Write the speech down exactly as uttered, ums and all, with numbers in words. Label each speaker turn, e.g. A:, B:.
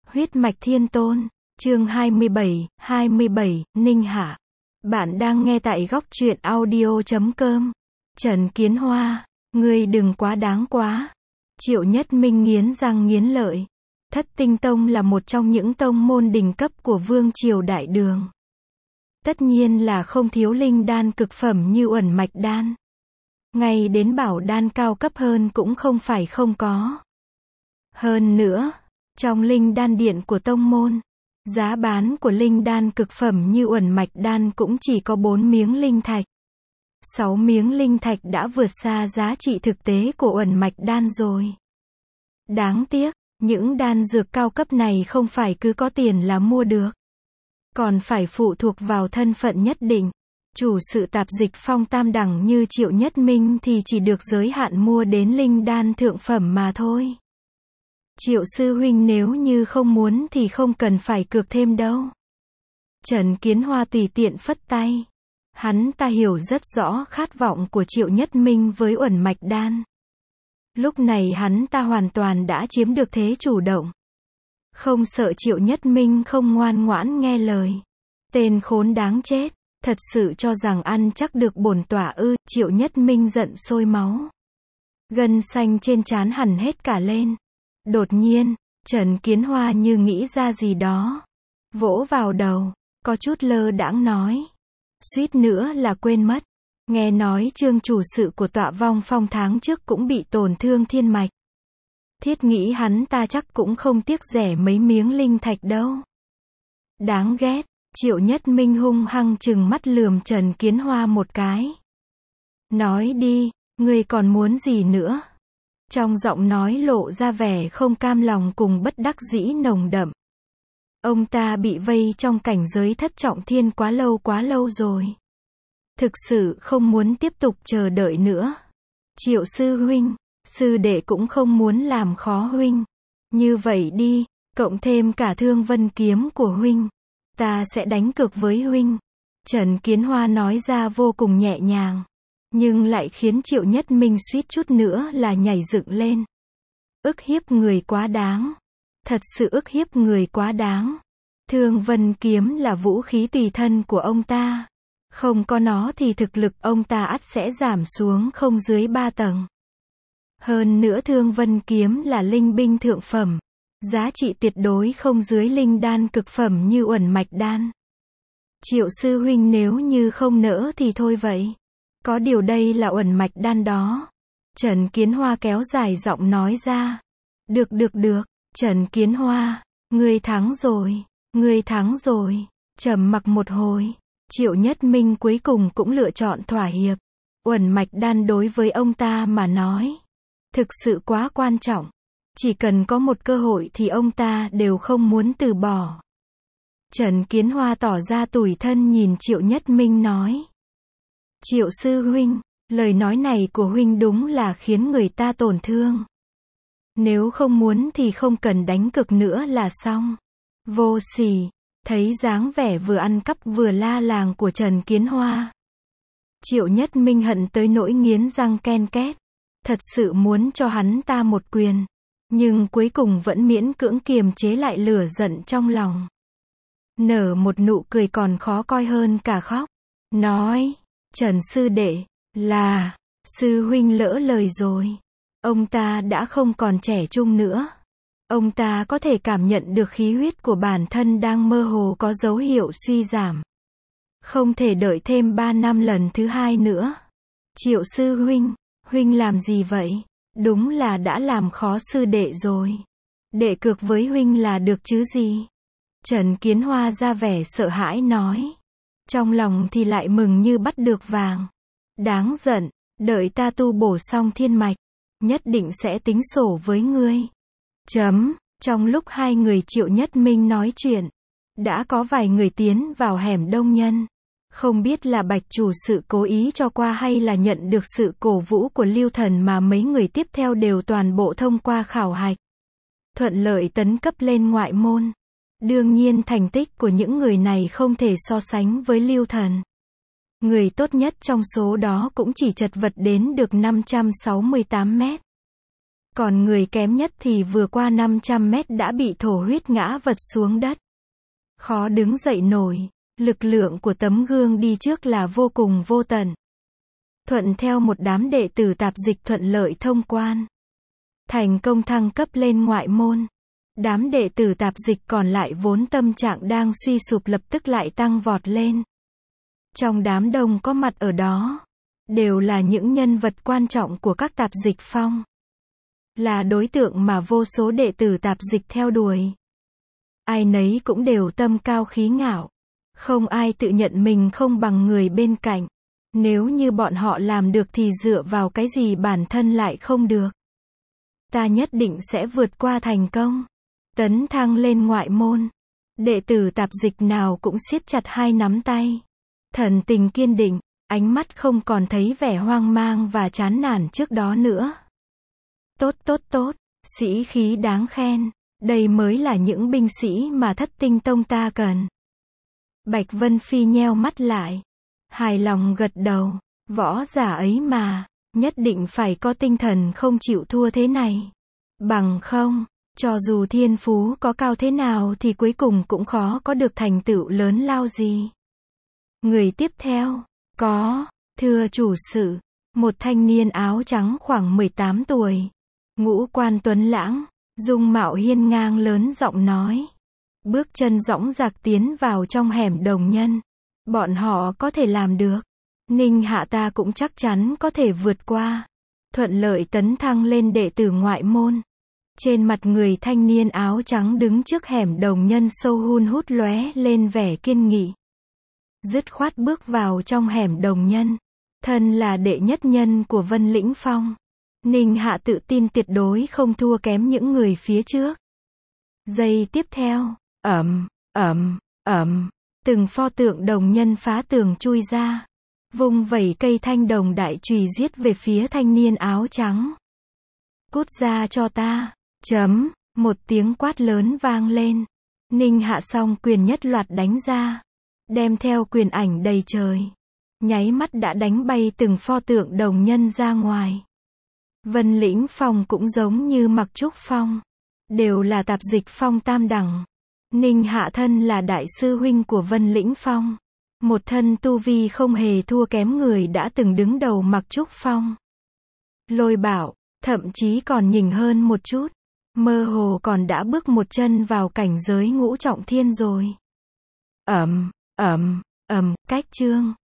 A: Huyết mạch thiên tôn, chương hai mươi bảy, hai mươi bảy, Ninh Hạ. Bạn đang nghe tại góc truyện audio chấm com. Trần Kiến Hoa, ngươi đừng quá đáng quá. Triệu Nhất Minh nghiến răng nghiến lợi. Thất Tinh Tông là một trong những tông môn đỉnh cấp của Vương Triều Đại Đường. Tất nhiên là không thiếu linh đan cực phẩm như uẩn mạch đan. Ngay đến bảo đan cao cấp hơn cũng không phải không có. Hơn nữa, trong linh đan điện của tông môn, giá bán của linh đan cực phẩm như uẩn mạch đan cũng chỉ có bốn miếng linh thạch. sáu miếng linh thạch đã vượt xa giá trị thực tế của uẩn mạch đan rồi. Đáng tiếc, những đan dược cao cấp này không phải cứ có tiền là mua được. Còn phải phụ thuộc vào thân phận nhất định. Chủ sự tạp dịch phong tam đẳng như Triệu Nhất Minh thì chỉ được giới hạn mua đến linh đan thượng phẩm mà thôi. Triệu sư huynh nếu như không muốn thì không cần phải cược thêm đâu. Trần Kiến Hoa tùy tiện phất tay. Hắn ta hiểu rất rõ khát vọng của Triệu Nhất Minh với uẩn mạch đan. Lúc này hắn ta hoàn toàn đã chiếm được thế chủ động. Không sợ Triệu Nhất Minh không ngoan ngoãn nghe lời. Tên khốn đáng chết, thật sự cho rằng ăn chắc được bổn tọa ư. Triệu Nhất Minh giận sôi máu. Gân xanh trên trán hằn hết cả lên. Đột nhiên, Trần Kiến Hoa như nghĩ ra gì đó. Vỗ vào đầu, có chút lơ đãng nói. Suýt nữa là quên mất. Nghe nói Trương chủ sự của tọa vong phong tháng trước cũng bị tổn thương thiên mạch. Thiết nghĩ hắn ta chắc cũng không tiếc rẻ mấy miếng linh thạch đâu. Đáng ghét, Triệu Nhất Minh hung hăng trừng mắt lườm Trần Kiến Hoa một cái. Nói đi, ngươi còn muốn gì nữa? Trong giọng nói lộ ra vẻ không cam lòng cùng bất đắc dĩ nồng đậm. Ông ta bị vây trong cảnh giới thất trọng thiên quá lâu quá lâu rồi. Thực sự không muốn tiếp tục chờ đợi nữa. Triệu sư huynh, sư đệ cũng không muốn làm khó huynh. Như vậy đi, cộng thêm cả Thương Vân kiếm của huynh. Ta sẽ đánh cược với huynh. Trần Kiến Hoa nói ra vô cùng nhẹ nhàng. Nhưng lại khiến Triệu Nhất Minh suýt chút nữa là nhảy dựng lên. Ức hiếp người quá đáng. Thật sự ức hiếp người quá đáng. Thương Vân kiếm là vũ khí tùy thân của ông ta. Không có nó thì thực lực ông ta ắt sẽ giảm xuống không dưới ba tầng. Hơn nữa Thương Vân kiếm là linh binh thượng phẩm. Giá trị tuyệt đối không dưới linh đan cực phẩm như uẩn mạch đan. Triệu sư huynh nếu như không nỡ thì thôi vậy. Có điều đây là uẩn mạch đan đó. Trần Kiến Hoa kéo dài giọng nói ra. Được được được, Trần Kiến Hoa, ngươi thắng rồi, ngươi thắng rồi. Trầm mặc một hồi, Triệu Nhất Minh cuối cùng cũng lựa chọn thỏa hiệp. Uẩn mạch đan đối với ông ta mà nói, thực sự quá quan trọng. Chỉ cần có một cơ hội thì ông ta đều không muốn từ bỏ. Trần Kiến Hoa tỏ ra tủi thân nhìn Triệu Nhất Minh nói. Triệu sư huynh, lời nói này của huynh đúng là khiến người ta tổn thương. Nếu không muốn thì không cần đánh cược nữa là xong. Vô sỉ, thấy dáng vẻ vừa ăn cắp vừa la làng của Trần Kiến Hoa. Triệu Nhất Minh hận tới nỗi nghiến răng ken két. Thật sự muốn cho hắn ta một quyền. Nhưng cuối cùng vẫn miễn cưỡng kiềm chế lại lửa giận trong lòng. Nở một nụ cười còn khó coi hơn cả khóc. Nói, Trần sư đệ, là, sư huynh lỡ lời rồi. Ông ta đã không còn trẻ trung nữa. Ông ta có thể cảm nhận được khí huyết của bản thân đang mơ hồ có dấu hiệu suy giảm. Không thể đợi thêm ba năm lần thứ hai nữa. Triệu sư huynh, huynh làm gì vậy? Đúng là đã làm khó sư đệ rồi. Đệ cược với huynh là được chứ gì? Trần Kiến Hoa ra vẻ sợ hãi nói. Trong lòng thì lại mừng như bắt được vàng. Đáng giận, đợi ta tu bổ xong thiên mạch, nhất định sẽ tính sổ với ngươi. Chấm, trong lúc hai người Triệu Nhất Minh nói chuyện, đã có vài người tiến vào hẻm đông nhân. Không biết là Bạch chủ sự cố ý cho qua hay là nhận được sự cổ vũ của Lưu Thần mà mấy người tiếp theo đều toàn bộ thông qua khảo hạch. Thuận lợi tấn cấp lên ngoại môn. Đương nhiên thành tích của những người này không thể so sánh với Lưu Thần. Người tốt nhất trong số đó cũng chỉ chật vật đến được năm trăm sáu mươi tám mét. Còn người kém nhất thì vừa qua năm trăm mét đã bị thổ huyết ngã vật xuống đất. Khó đứng dậy nổi. Lực lượng của tấm gương đi trước là vô cùng vô tận. Thuận theo một đám đệ tử tạp dịch thuận lợi thông quan. Thành công thăng cấp lên ngoại môn. Đám đệ tử tạp dịch còn lại vốn tâm trạng đang suy sụp lập tức lại tăng vọt lên. Trong đám đông có mặt ở đó, đều là những nhân vật quan trọng của các tạp dịch phong. Là đối tượng mà vô số đệ tử tạp dịch theo đuổi. Ai nấy cũng đều tâm cao khí ngạo. Không ai tự nhận mình không bằng người bên cạnh. Nếu như bọn họ làm được thì dựa vào cái gì bản thân lại không được. Ta nhất định sẽ vượt qua thành công. Tấn thăng lên ngoại môn. Đệ tử tạp dịch nào cũng siết chặt hai nắm tay. Thần tình kiên định, ánh mắt không còn thấy vẻ hoang mang và chán nản trước đó nữa. Tốt tốt tốt, sĩ khí đáng khen. Đây mới là những binh sĩ mà Thất Tinh Tông ta cần. Bạch Vân Phi nheo mắt lại. Hài lòng gật đầu. Võ giả ấy mà, nhất định phải có tinh thần không chịu thua thế này. Bằng không, cho dù thiên phú có cao thế nào thì cuối cùng cũng khó có được thành tựu lớn lao gì. Người tiếp theo, có, thưa chủ sự, một thanh niên áo trắng khoảng mười tám tuổi. Ngũ quan tuấn lãng, dung mạo hiên ngang lớn giọng nói. Bước chân dõng dạc tiến vào trong hẻm đồng nhân. Bọn họ có thể làm được. Ninh Hạ ta cũng chắc chắn có thể vượt qua. Thuận lợi tấn thăng lên đệ tử ngoại môn. Trên mặt người thanh niên áo trắng đứng trước hẻm đồng nhân sâu hun hút lóe lên vẻ kiên nghị. Dứt khoát bước vào trong hẻm đồng nhân. Thân là đệ nhất nhân của Vân Lĩnh Phong. Ninh Hạ tự tin tuyệt đối không thua kém những người phía trước. Giây tiếp theo, ầm, ầm, ầm, từng pho tượng đồng nhân phá tường chui ra. Vung vẩy cây thanh đồng đại chùy giết về phía thanh niên áo trắng. Cút ra cho ta. Chấm, một tiếng quát lớn vang lên. Ninh Hạ song quyền nhất loạt đánh ra. Đem theo quyền ảnh đầy trời. Nháy mắt đã đánh bay từng pho tượng đồng nhân ra ngoài. Vân Lĩnh Phong cũng giống như Mặc Trúc Phong. Đều là tạp dịch phong tam đẳng. Ninh Hạ thân là đại sư huynh của Vân Lĩnh Phong. Một thân tu vi không hề thua kém người đã từng đứng đầu Mặc Trúc Phong. Lôi Bảo, thậm chí còn nhỉnh hơn một chút. Mơ hồ còn đã bước một chân vào cảnh giới ngũ trọng thiên rồi. Ầm, ầm, ầm, cách chương.